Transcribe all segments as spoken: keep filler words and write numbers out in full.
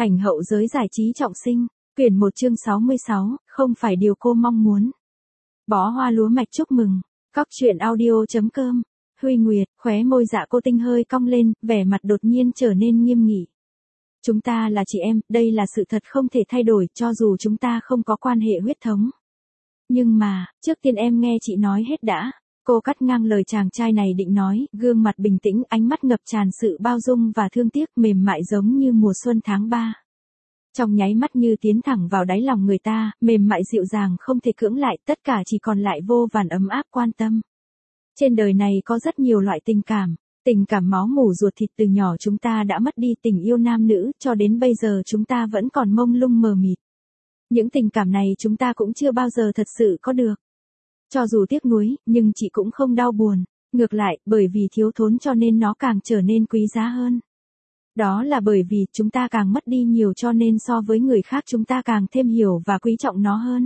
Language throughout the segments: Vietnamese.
Ảnh hậu giới giải trí trọng sinh, quyển một chương sáu mươi sáu, không phải điều cô mong muốn. Bó hoa lúa mạch chúc mừng, cóc truyện audio.com, Huy Nguyệt, khóe môi Dạ Cô Tinh hơi cong lên, vẻ mặt đột nhiên trở nên nghiêm nghị. Chúng ta là chị em, đây là sự thật không thể thay đổi cho dù chúng ta không có quan hệ huyết thống. Nhưng mà, trước tiên em nghe chị nói hết đã. Cô cắt ngang lời chàng trai này định nói, gương mặt bình tĩnh, ánh mắt ngập tràn sự bao dung và thương tiếc, mềm mại giống như mùa xuân tháng ba. Trong nháy mắt như tiến thẳng vào đáy lòng người ta, mềm mại dịu dàng không thể cưỡng lại, tất cả chỉ còn lại vô vàn ấm áp quan tâm. Trên đời này có rất nhiều loại tình cảm, tình cảm máu mủ ruột thịt từ nhỏ chúng ta đã mất đi, tình yêu nam nữ, cho đến bây giờ chúng ta vẫn còn mông lung mờ mịt. Những tình cảm này chúng ta cũng chưa bao giờ thật sự có được. Cho dù tiếc nuối, nhưng chị cũng không đau buồn. Ngược lại, bởi vì thiếu thốn cho nên nó càng trở nên quý giá hơn. Đó là bởi vì chúng ta càng mất đi nhiều cho nên so với người khác chúng ta càng thêm hiểu và quý trọng nó hơn.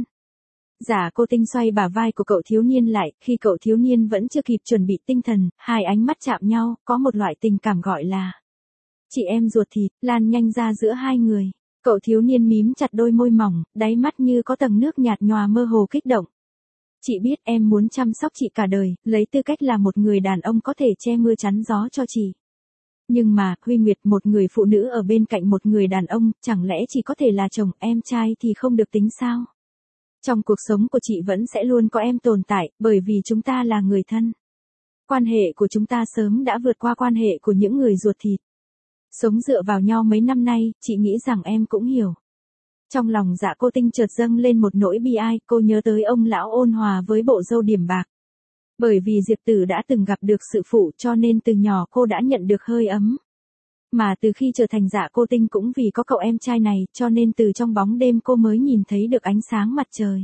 Dạ Cô Tinh xoay bả vai của cậu thiếu niên lại, khi cậu thiếu niên vẫn chưa kịp chuẩn bị tinh thần, hai ánh mắt chạm nhau, có một loại tình cảm gọi là chị em ruột thịt, lan nhanh ra giữa hai người. Cậu thiếu niên mím chặt đôi môi mỏng, đáy mắt như có tầng nước nhạt nhòa mơ hồ kích động. Chị biết em muốn chăm sóc chị cả đời, lấy tư cách là một người đàn ông có thể che mưa chắn gió cho chị. Nhưng mà, Huy Nguyệt, một người phụ nữ ở bên cạnh một người đàn ông, chẳng lẽ chỉ có thể là chồng, em trai thì không được tính sao? Trong cuộc sống của chị vẫn sẽ luôn có em tồn tại, bởi vì chúng ta là người thân. Quan hệ của chúng ta sớm đã vượt qua quan hệ của những người ruột thịt. Sống dựa vào nhau mấy năm nay, chị nghĩ rằng em cũng hiểu. Trong lòng Dạ Cô Tinh chợt dâng lên một nỗi bi ai, cô nhớ tới ông lão ôn hòa với bộ râu điểm bạc. Bởi vì Diệp Tử đã từng gặp được sự phụ cho nên từ nhỏ cô đã nhận được hơi ấm. Mà từ khi trở thành Dạ Cô Tinh cũng vì có cậu em trai này cho nên từ trong bóng đêm cô mới nhìn thấy được ánh sáng mặt trời.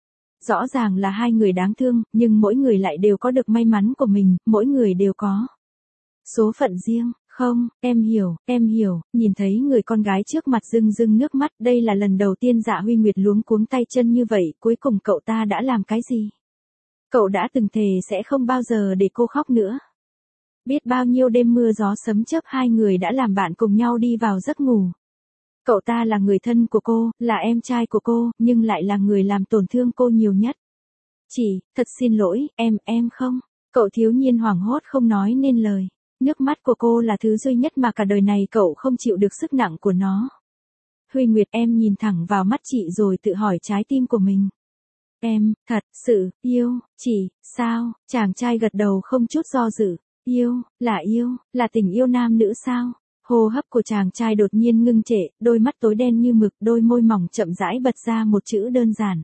Rõ ràng là hai người đáng thương, nhưng mỗi người lại đều có được may mắn của mình, mỗi người đều có số phận riêng. Không, em hiểu, em hiểu, nhìn thấy người con gái trước mặt rưng rưng nước mắt, đây là lần đầu tiên Dạ Huy Nguyệt luống cuống tay chân như vậy, cuối cùng cậu ta đã làm cái gì? Cậu đã từng thề sẽ không bao giờ để cô khóc nữa. Biết bao nhiêu đêm mưa gió sấm chớp hai người đã làm bạn cùng nhau đi vào giấc ngủ. Cậu ta là người thân của cô, là em trai của cô, nhưng lại là người làm tổn thương cô nhiều nhất. Chị, thật xin lỗi, em, em không. Cậu thiếu niên hoảng hốt không nói nên lời. Nước mắt của cô là thứ duy nhất mà cả đời này cậu không chịu được sức nặng của nó. Huy Nguyệt, em nhìn thẳng vào mắt chị rồi tự hỏi trái tim của mình. Em, thật sự, yêu, chị, sao? Chàng trai gật đầu không chút do dự. Yêu, là yêu, là tình yêu nam nữ sao? Hô hấp của chàng trai đột nhiên ngưng trệ, đôi mắt tối đen như mực, đôi môi mỏng chậm rãi bật ra một chữ đơn giản.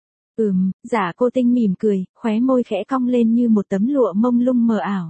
Ừm, Dạ Cô Tinh mỉm cười, khóe môi khẽ cong lên như một tấm lụa mông lung mờ ảo.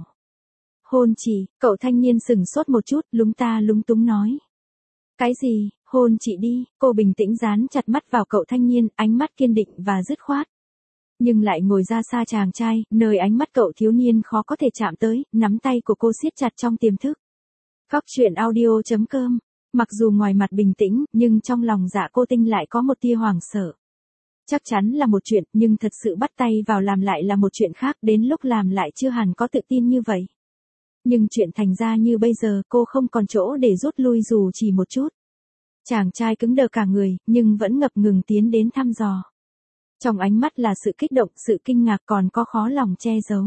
Hôn chị, cậu thanh niên sừng sốt một chút, lúng ta lúng túng nói. Cái gì, hôn chị đi, cô bình tĩnh dán chặt mắt vào cậu thanh niên, ánh mắt kiên định và dứt khoát. Nhưng lại ngồi ra xa chàng trai, nơi ánh mắt cậu thiếu niên khó có thể chạm tới, nắm tay của cô siết chặt trong tiềm thức. Cóc truyện audio.com, mặc dù ngoài mặt bình tĩnh, nhưng trong lòng Dạ Cô Tinh lại có một tia hoảng sợ. Chắc chắn là một chuyện, nhưng thật sự bắt tay vào làm lại là một chuyện khác, đến lúc làm lại chưa hẳn có tự tin như vậy. Nhưng chuyện thành ra như bây giờ cô không còn chỗ để rút lui dù chỉ một chút. Chàng trai cứng đờ cả người, nhưng vẫn ngập ngừng tiến đến thăm dò. Trong ánh mắt là sự kích động, sự kinh ngạc còn có khó lòng che giấu.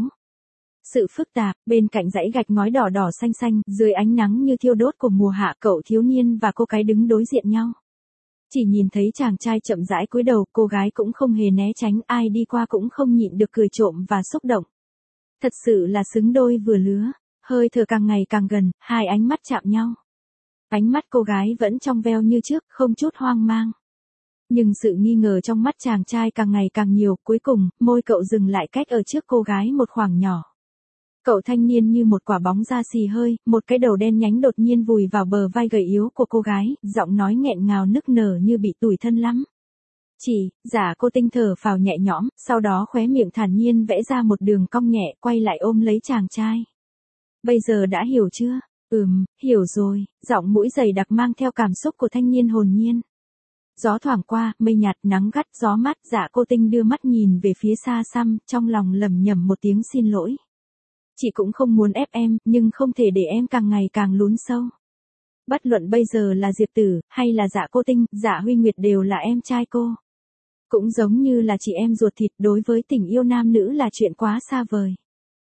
Sự phức tạp, bên cạnh dãy gạch ngói đỏ đỏ xanh xanh, dưới ánh nắng như thiêu đốt của mùa hạ, cậu thiếu niên và cô gái đứng đối diện nhau. Chỉ nhìn thấy chàng trai chậm rãi cúi đầu, cô gái cũng không hề né tránh, ai đi qua cũng không nhịn được cười trộm và xúc động. Thật sự là xứng đôi vừa lứa. Hơi thở càng ngày càng gần, hai ánh mắt chạm nhau. Ánh mắt cô gái vẫn trong veo như trước, không chút hoang mang. Nhưng sự nghi ngờ trong mắt chàng trai càng ngày càng nhiều, cuối cùng, môi cậu dừng lại cách ở trước cô gái một khoảng nhỏ. Cậu thanh niên như một quả bóng da xì hơi, một cái đầu đen nhánh đột nhiên vùi vào bờ vai gầy yếu của cô gái, giọng nói nghẹn ngào nức nở như bị tủi thân lắm. Chị, Dạ Cô Tinh thở phào nhẹ nhõm, sau đó khóe miệng thản nhiên vẽ ra một đường cong nhẹ, quay lại ôm lấy chàng trai. Bây giờ đã hiểu chưa? Ừm, hiểu rồi, giọng mũi dày đặc mang theo cảm xúc của thanh niên hồn nhiên. Gió thoảng qua, mây nhạt, nắng gắt, gió mát, Dạ Cô Tinh đưa mắt nhìn về phía xa xăm, trong lòng lầm nhầm một tiếng xin lỗi. Chị cũng không muốn ép em, nhưng không thể để em càng ngày càng lún sâu. Bất luận bây giờ là Diệp Tử, hay là Dạ Cô Tinh, Dạ Huy Nguyệt đều là em trai cô. Cũng giống như là chị em ruột thịt, đối với tình yêu nam nữ là chuyện quá xa vời.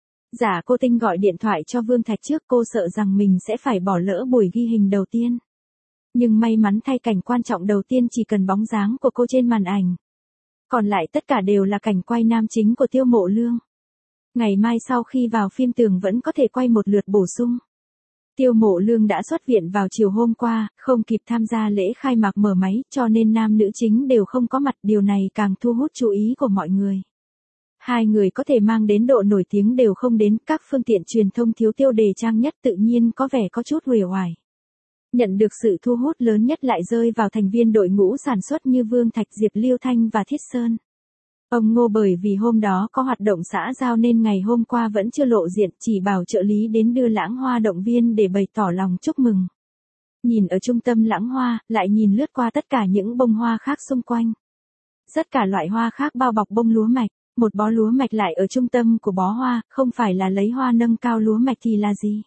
Dạ Cô Tinh gọi điện thoại cho Vương Thạch trước, cô sợ rằng mình sẽ phải bỏ lỡ buổi ghi hình đầu tiên. Nhưng may mắn thay, cảnh quan trọng đầu tiên chỉ cần bóng dáng của cô trên màn ảnh. Còn lại tất cả đều là cảnh quay nam chính của Tiêu Mộ Lương. Ngày mai sau khi vào phim Tường vẫn có thể quay một lượt bổ sung. Tiêu Mộ Lương đã xuất viện vào chiều hôm qua, không kịp tham gia lễ khai mạc mở máy, cho nên nam nữ chính đều không có mặt, điều này càng thu hút chú ý của mọi người. Hai người có thể mang đến độ nổi tiếng đều không đến, các phương tiện truyền thông thiếu tiêu đề trang nhất tự nhiên có vẻ có chút uể oải. Nhận được sự thu hút lớn nhất lại rơi vào thành viên đội ngũ sản xuất như Vương Thạch, Diệp Liêu Thanh và Thiết Sơn. Ông Ngô bởi vì hôm đó có hoạt động xã giao nên ngày hôm qua vẫn chưa lộ diện, chỉ bảo trợ lý đến đưa lãng hoa động viên để bày tỏ lòng chúc mừng. Nhìn ở trung tâm lãng hoa, lại nhìn lướt qua tất cả những bông hoa khác xung quanh. Tất cả loại hoa khác bao bọc bông lúa mạch, một bó lúa mạch lại ở trung tâm của bó hoa, không phải là lấy hoa nâng cao lúa mạch thì là gì?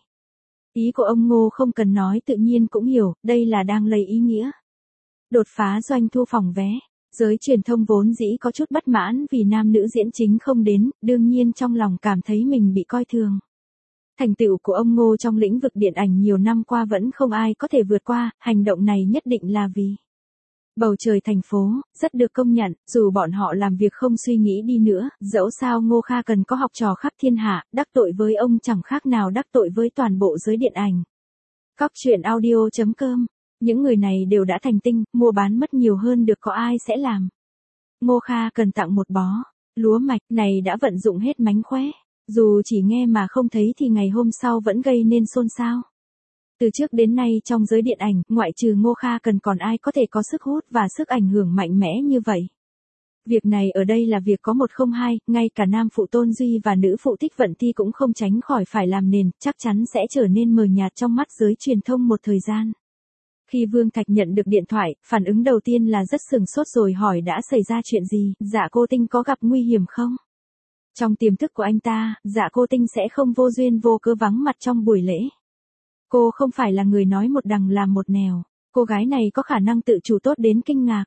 Ý của ông Ngô không cần nói tự nhiên cũng hiểu, đây là đang lấy ý nghĩa. Đột phá doanh thu phòng vé. Giới truyền thông vốn dĩ có chút bất mãn vì nam nữ diễn chính không đến, đương nhiên trong lòng cảm thấy mình bị coi thường. Thành tựu của ông Ngô trong lĩnh vực điện ảnh nhiều năm qua vẫn không ai có thể vượt qua, hành động này nhất định là vì bầu trời thành phố, rất được công nhận, dù bọn họ làm việc không suy nghĩ đi nữa, dẫu sao Ngô Kha Cần có học trò khắp thiên hạ, đắc tội với ông chẳng khác nào đắc tội với toàn bộ giới điện ảnh. Cóc truyện audio chấm com. Những người này đều đã thành tinh, mua bán mất nhiều hơn được có ai sẽ làm. Ngô Kha Cần tặng một bó lúa mạch này đã vận dụng hết mánh khóe. Dù chỉ nghe mà không thấy thì ngày hôm sau vẫn gây nên xôn xao. Từ trước đến nay trong giới điện ảnh, ngoại trừ Ngô Kha Cần còn ai có thể có sức hút và sức ảnh hưởng mạnh mẽ như vậy. Việc này ở đây là việc có một không hai, ngay cả nam phụ Tôn Duy và nữ phụ Thích Vận Thi cũng không tránh khỏi phải làm nền, chắc chắn sẽ trở nên mờ nhạt trong mắt giới truyền thông một thời gian. Khi Vương Thạch nhận được điện thoại, phản ứng đầu tiên là rất sừng sốt rồi hỏi đã xảy ra chuyện gì, Dạ Cô Tinh có gặp nguy hiểm không? Trong tiềm thức của anh ta, Dạ Cô Tinh sẽ không vô duyên vô cớ vắng mặt trong buổi lễ. Cô không phải là người nói một đằng làm một nẻo, cô gái này có khả năng tự chủ tốt đến kinh ngạc.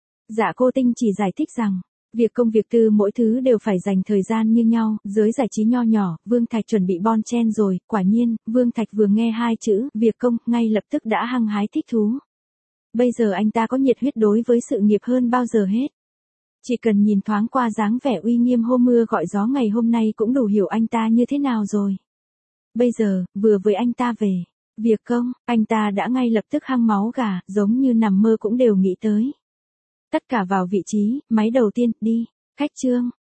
Dạ Cô Tinh chỉ giải thích rằng, việc công việc tư mỗi thứ đều phải dành thời gian như nhau, giới giải trí nho nhỏ, Vương Thạch chuẩn bị bon chen rồi, quả nhiên, Vương Thạch vừa nghe hai chữ, việc công, ngay lập tức đã hăng hái thích thú. Bây giờ anh ta có nhiệt huyết đối với sự nghiệp hơn bao giờ hết. Chỉ cần nhìn thoáng qua dáng vẻ uy nghiêm hô mưa gọi gió ngày hôm nay cũng đủ hiểu anh ta như thế nào rồi. Bây giờ, vừa với anh ta về, việc công, anh ta đã ngay lập tức hăng máu gà, giống như nằm mơ cũng đều nghĩ tới. Tất cả vào vị trí, máy đầu tiên, đi, khách trương,